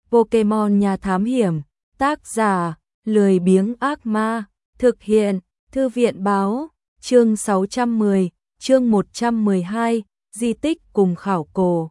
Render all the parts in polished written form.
Pokemon Nhà Thám Hiểm, tác giả, lười biếng ác ma, thực hiện, Thư viện báo, chương 610, chương 112, di tích cùng khảo cổ.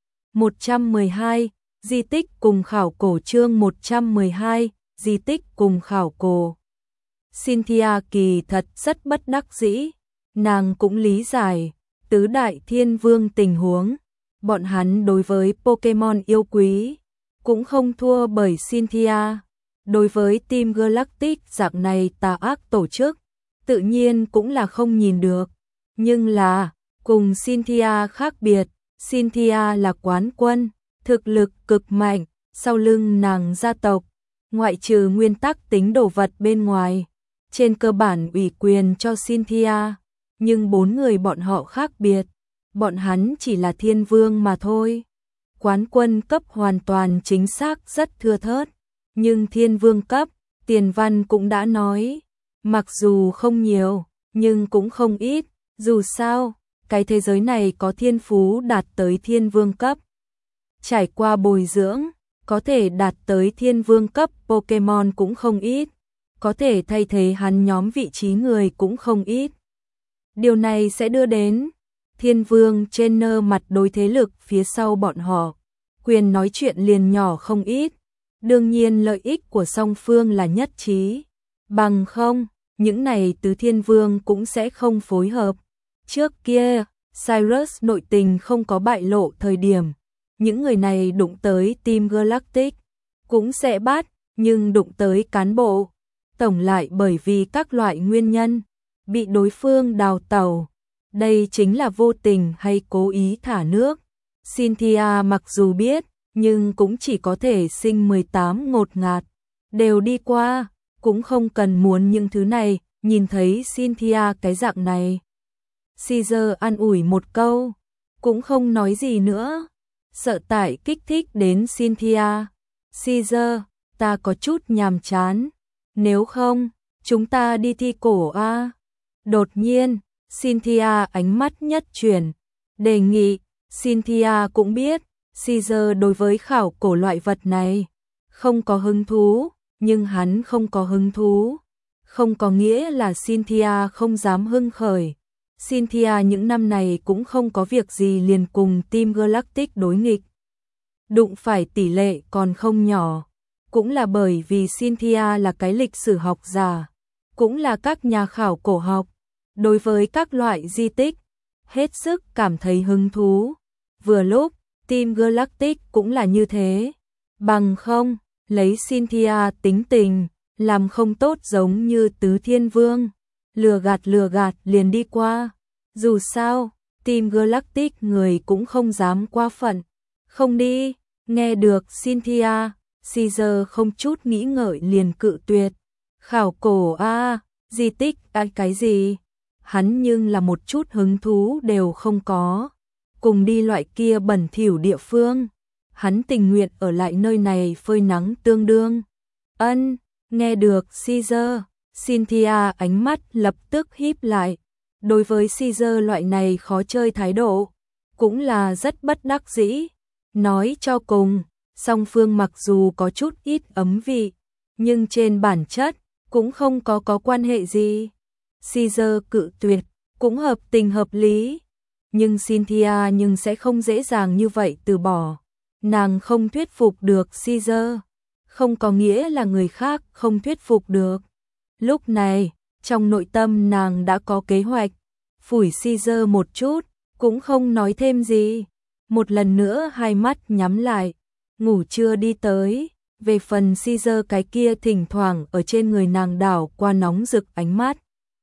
112, di tích cùng khảo cổ chương 112, di tích cùng khảo cổ. Cynthia kỳ thật rất bất đắc dĩ, nàng cũng lý giải, tứ đại thiên vương tình huống, bọn hắn đối với Pokemon yêu quý, cũng không thua bởi Cynthia. Đối với Team Galactic dạng này tà ác tổ chức, tự nhiên cũng là không nhìn được. Nhưng là, cùng Cynthia khác biệt, Cynthia là quán quân, thực lực cực mạnh, sau lưng nàng gia tộc, ngoại trừ nguyên tắc tính đồ vật bên ngoài, trên cơ bản ủy quyền cho Cynthia, nhưng bốn người bọn họ khác biệt, bọn hắn chỉ là thiên vương mà thôi. Quán quân cấp hoàn toàn chính xác rất thưa thớt, nhưng thiên vương cấp, Tiền Văn cũng đã nói, mặc dù không nhiều, nhưng cũng không ít, dù sao, cái thế giới này có thiên phú đạt tới thiên vương cấp. Trải qua bồi dưỡng, có thể đạt tới thiên vương cấp Pokemon cũng không ít, có thể thay thế hắn nhóm vị trí người cũng không ít. Điều này sẽ đưa đến thiên vương trainer mặt đối thế lực phía sau bọn họ, quyền nói chuyện liền nhỏ không ít. Đương nhiên lợi ích của song phương là nhất trí, bằng không, những này tứ thiên vương cũng sẽ không phối hợp. Trước kia, Cyrus nội tình không có bại lộ thời điểm, những người này đụng tới Team Galactic, cũng sẽ bắt, nhưng đụng tới cán bộ, tổng lại bởi vì các loại nguyên nhân, bị đối phương đào tẩu. Đây chính là vô tình hay cố ý thả nước. Cynthia mặc dù biết, nhưng cũng chỉ có thể sinh 18 ngột ngạt, đều đi qua, cũng không cần muốn những thứ này, nhìn thấy Cynthia cái dạng này. Caesar an ủi một câu, cũng không nói gì nữa, sợ tại kích thích đến Cynthia. Caesar, ta có chút nhàm chán, nếu không, chúng ta đi thi cổ a. Đột nhiên, Cynthia ánh mắt nhất chuyển, đề nghị. Cynthia cũng biết, Caesar đối với khảo cổ loại vật này không có hứng thú, nhưng hắn không có hứng thú, không có nghĩa là Cynthia không dám hưng khởi. Cynthia những năm này cũng không có việc gì liền cùng Team Galactic đối nghịch. Đụng phải tỷ lệ còn không nhỏ, cũng là bởi vì Cynthia là cái lịch sử học giả, cũng là các nhà khảo cổ học, đối với các loại di tích, hết sức cảm thấy hứng thú. Vừa lúc, Team Galactic cũng là như thế, bằng không, lấy Cynthia tính tình, làm không tốt giống như tứ thiên vương, lừa gạt liền đi qua. Dù sao, Team Galactic người cũng không dám quá phận, không đi. Nghe được Cynthia, Caesar không chút nghĩ ngợi liền cự tuyệt. Khảo cổ a, di tích cái gì? Hắn nhưng là một chút hứng thú đều không có. Cùng đi loại kia bẩn thỉu địa phương, hắn tình nguyện ở lại nơi này phơi nắng tương đương. Ân, nghe được Caesar, Cynthia ánh mắt lập tức híp lại. Đối với Caesar loại này khó chơi thái độ, cũng là rất bất đắc dĩ. Nói cho cùng, song phương mặc dù có chút ít ấm vị, nhưng trên bản chất cũng không có quan hệ gì. Caesar cự tuyệt, cũng hợp tình hợp lý. Nhưng Cynthia nhưng sẽ không dễ dàng như vậy từ bỏ. Nàng không thuyết phục được Caesar, không có nghĩa là người khác không thuyết phục được. Lúc này, trong nội tâm nàng đã có kế hoạch, phủi Caesar một chút, cũng không nói thêm gì. Một lần nữa hai mắt nhắm lại, ngủ chưa đi tới. Về phần Caesar cái kia thỉnh thoảng ở trên người nàng đảo qua nóng rực ánh mắt,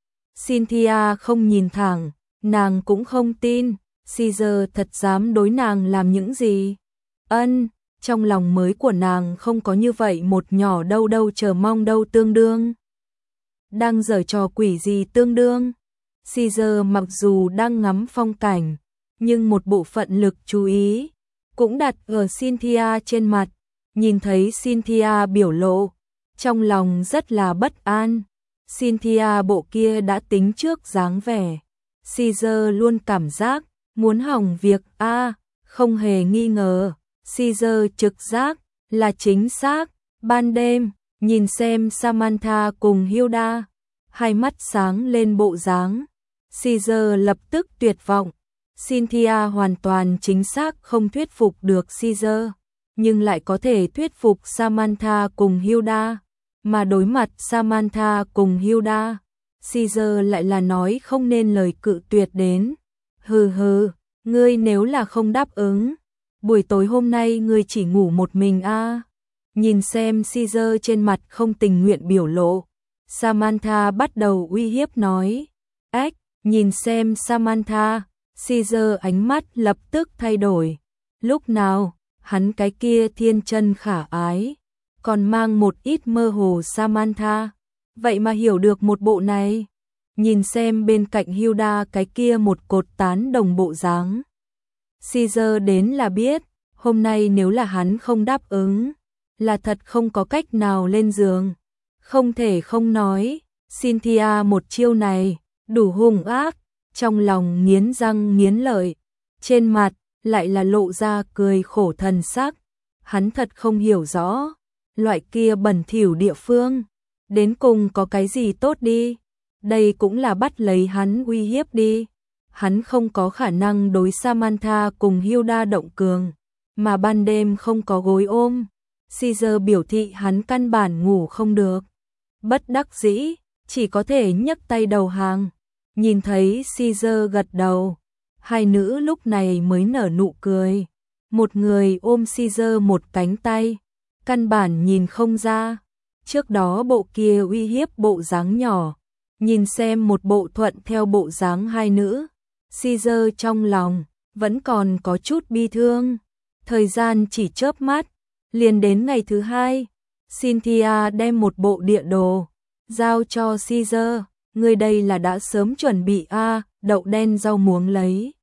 Cynthia không nhìn thẳng, nàng cũng không tin, Caesar thật dám đối nàng làm những gì. Ân, trong lòng mới của nàng không có như vậy một nhỏ đâu chờ mong đâu tương đương. Đang giở trò quỷ gì tương đương. Caesar mặc dù đang ngắm phong cảnh, nhưng một bộ phận lực chú ý cũng đặt ở Cynthia trên mặt, nhìn thấy Cynthia biểu lộ, trong lòng rất là bất an. Cynthia bộ kia đã tính trước dáng vẻ, Caesar luôn cảm giác muốn hỏng việc a, không hề nghi ngờ, Caesar trực giác là chính xác. Ban đêm, nhìn xem Samantha cùng Hilda, hai mắt sáng lên bộ dáng. Caesar lập tức tuyệt vọng. Cynthia hoàn toàn chính xác không thuyết phục được Caesar, nhưng lại có thể thuyết phục Samantha cùng Hilda. Mà đối mặt Samantha cùng Hilda, Caesar lại là nói không nên lời cự tuyệt đến. Hừ hừ, ngươi nếu là không đáp ứng, buổi tối hôm nay ngươi chỉ ngủ một mình a. Nhìn xem Caesar trên mặt không tình nguyện biểu lộ, Samantha bắt đầu uy hiếp nói. Ếch, nhìn xem Samantha, Caesar ánh mắt lập tức thay đổi. Lúc nào, hắn cái kia thiên chân khả ái, còn mang một ít mơ hồ Samantha, vậy mà hiểu được một bộ này. Nhìn xem bên cạnh Hilda cái kia một cột tán đồng bộ dáng, Caesar đến là biết, hôm nay nếu là hắn không đáp ứng, là thật không có cách nào lên giường. Không thể không nói, Cynthia một chiêu này, đủ hung ác, trong lòng nghiến răng nghiến lợi, trên mặt lại là lộ ra cười khổ thần sắc. Hắn thật không hiểu rõ, loại kia bẩn thỉu địa phương, đến cùng có cái gì tốt đi. Đây cũng là bắt lấy hắn uy hiếp đi. Hắn không có khả năng đối Samantha cùng Hilda động cường, mà ban đêm không có gối ôm. Caesar biểu thị hắn căn bản ngủ không được. Bất đắc dĩ, chỉ có thể nhấc tay đầu hàng. Nhìn thấy Caesar gật đầu, hai nữ lúc này mới nở nụ cười. Một người ôm Caesar một cánh tay, căn bản nhìn không ra. Trước đó bộ kia uy hiếp bộ dáng nhỏ, nhìn xem một bộ thuận theo bộ dáng hai nữ, Caesar trong lòng vẫn còn có chút bi thương. Thời gian chỉ chớp mắt, liền đến ngày thứ hai. Cynthia đem một bộ địa đồ giao cho Caesar. Người đây là đã sớm chuẩn bị đậu đen rau muống lấy.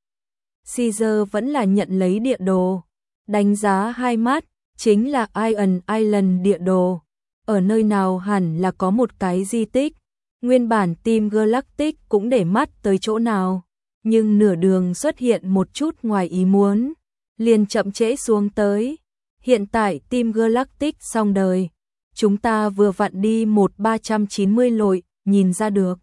Caesar vẫn là nhận lấy địa đồ, đánh giá hai mắt, chính là Iron Island địa đồ. Ở nơi nào hẳn là có một cái di tích. Nguyên bản Team Galactic cũng để mắt tới chỗ nào, nhưng nửa đường xuất hiện một chút ngoài ý muốn, liền chậm trễ xuống tới. Hiện tại Team Galactic xong đời, chúng ta vừa vặn đi 1390 lội, nhìn ra được.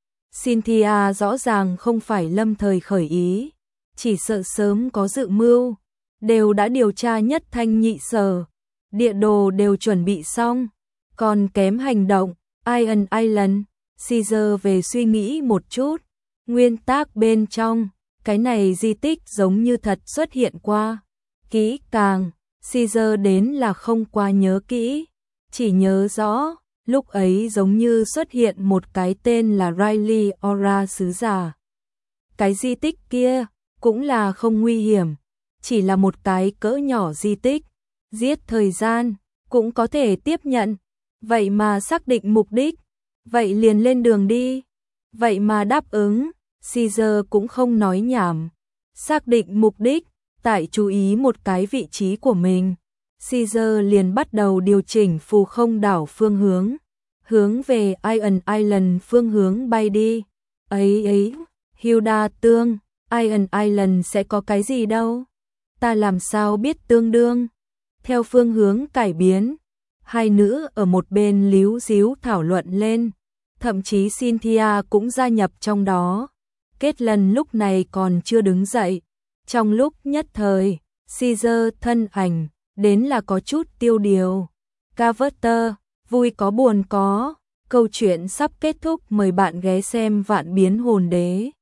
Cynthia rõ ràng không phải lâm thời khởi ý, chỉ sợ sớm có dự mưu, đều đã điều tra nhất thanh nhị sở, địa đồ đều chuẩn bị xong, còn kém hành động. Iron Island, Caesar về suy nghĩ một chút, nguyên tắc bên trong, cái này di tích giống như thật xuất hiện qua. Kỹ càng, Caesar đến là không qua nhớ kỹ, chỉ nhớ rõ, lúc ấy giống như xuất hiện một cái tên là Riley Ora sứ giả. Cái di tích kia cũng là không nguy hiểm, chỉ là một cái cỡ nhỏ di tích, giết thời gian cũng có thể tiếp nhận. Vậy mà xác định mục đích, vậy liền lên đường đi. Vậy mà đáp ứng, Caesar cũng không nói nhảm. Xác định mục đích, tại chú ý một cái vị trí của mình, Caesar liền bắt đầu điều chỉnh phù không đảo phương hướng về Iron Island phương hướng bay đi. Ấy, Hilda tương, Iron Island sẽ có cái gì đâu? Ta làm sao biết tương đương? Theo phương hướng cải biến, hai nữ ở một bên líu díu thảo luận lên, thậm chí Cynthia cũng gia nhập trong đó. Kết lần lúc này còn chưa đứng dậy. Trong lúc nhất thời, Caesar thân ảnh đến là có chút tiêu điều. Carver, vui có buồn có, câu chuyện sắp kết thúc, mời bạn ghé xem Vạn Biến Hồn Đế.